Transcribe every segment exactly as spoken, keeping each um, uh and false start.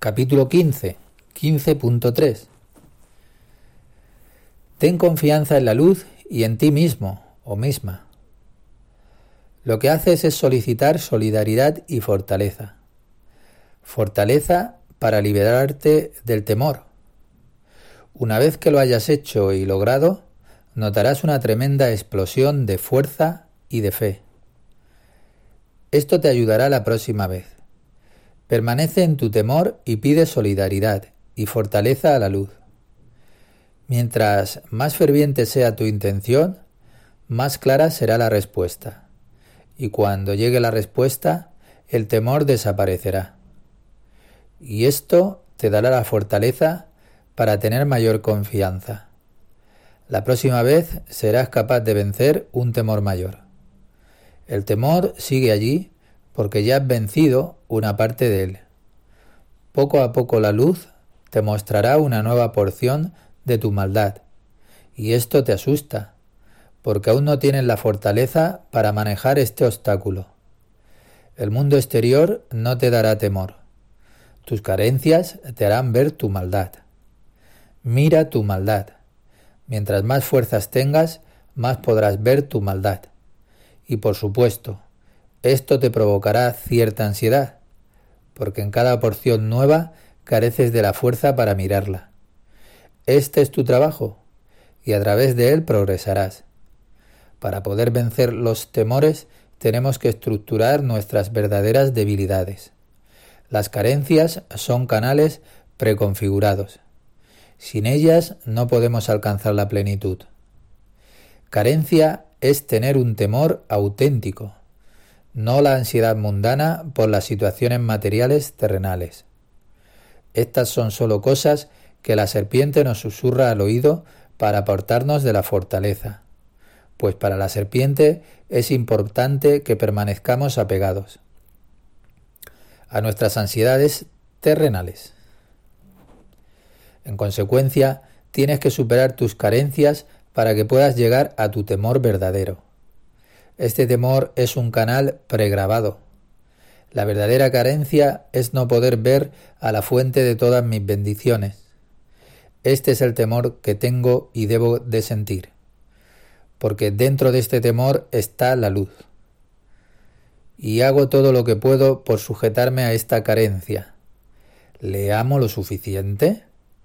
Capítulo quince, quince punto tres. Ten confianza en la luz y en ti mismo o misma. Lo que haces es solicitar solidaridad y fortaleza. Fortaleza para liberarte del temor. Una vez que lo hayas hecho y logrado, notarás una tremenda explosión de fuerza y de fe. Esto te ayudará la próxima vez. Permanece en tu temor y pide solidaridad y fortaleza a la luz. Mientras más ferviente sea tu intención, más clara será la respuesta. Y cuando llegue la respuesta, el temor desaparecerá. Y esto te dará la fortaleza para tener mayor confianza. La próxima vez serás capaz de vencer un temor mayor. El temor sigue allí porque ya has vencido una parte de él. Poco a poco la luz te mostrará una nueva porción de tu maldad. Y esto te asusta, porque aún no tienes la fortaleza para manejar este obstáculo. El mundo exterior no te dará temor. Tus carencias te harán ver tu maldad. Mira tu maldad. Mientras más fuerzas tengas, más podrás ver tu maldad. Y por supuesto, esto te provocará cierta ansiedad, porque en cada porción nueva careces de la fuerza para mirarla. Este es tu trabajo, y a través de él progresarás. Para poder vencer los temores, tenemos que estructurar nuestras verdaderas debilidades. Las carencias son canales preconfigurados. Sin ellas no podemos alcanzar la plenitud. Carencia es tener un temor auténtico, no la ansiedad mundana por las situaciones materiales terrenales. Estas son solo cosas que la serpiente nos susurra al oído para aportarnos de la fortaleza, pues para la serpiente es importante que permanezcamos apegados a nuestras ansiedades terrenales. En consecuencia, tienes que superar tus carencias para que puedas llegar a tu temor verdadero. Este temor es un canal pregrabado. La verdadera carencia es no poder ver a la fuente de todas mis bendiciones. Este es el temor que tengo y debo de sentir, porque dentro de este temor está la luz. Y hago todo lo que puedo por sujetarme a esta carencia. ¿Le amo lo suficiente?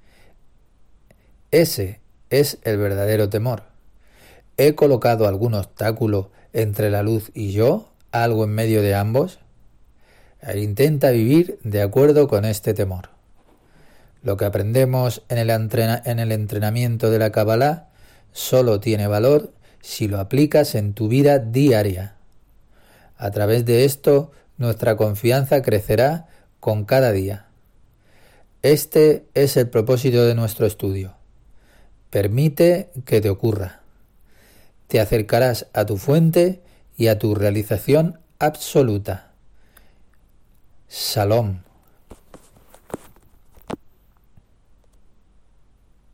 Ese es el verdadero temor. ¿He colocado algún obstáculo entre la luz y yo, algo en medio de ambos? E intenta vivir de acuerdo con este temor. Lo que aprendemos en el, entrena- en el entrenamiento de la Kabbalah solo tiene valor si lo aplicas en tu vida diaria. A través de esto, nuestra confianza crecerá con cada día. Este es el propósito de nuestro estudio. Permite que te ocurra. Te acercarás a tu fuente y a tu realización absoluta. Shalom.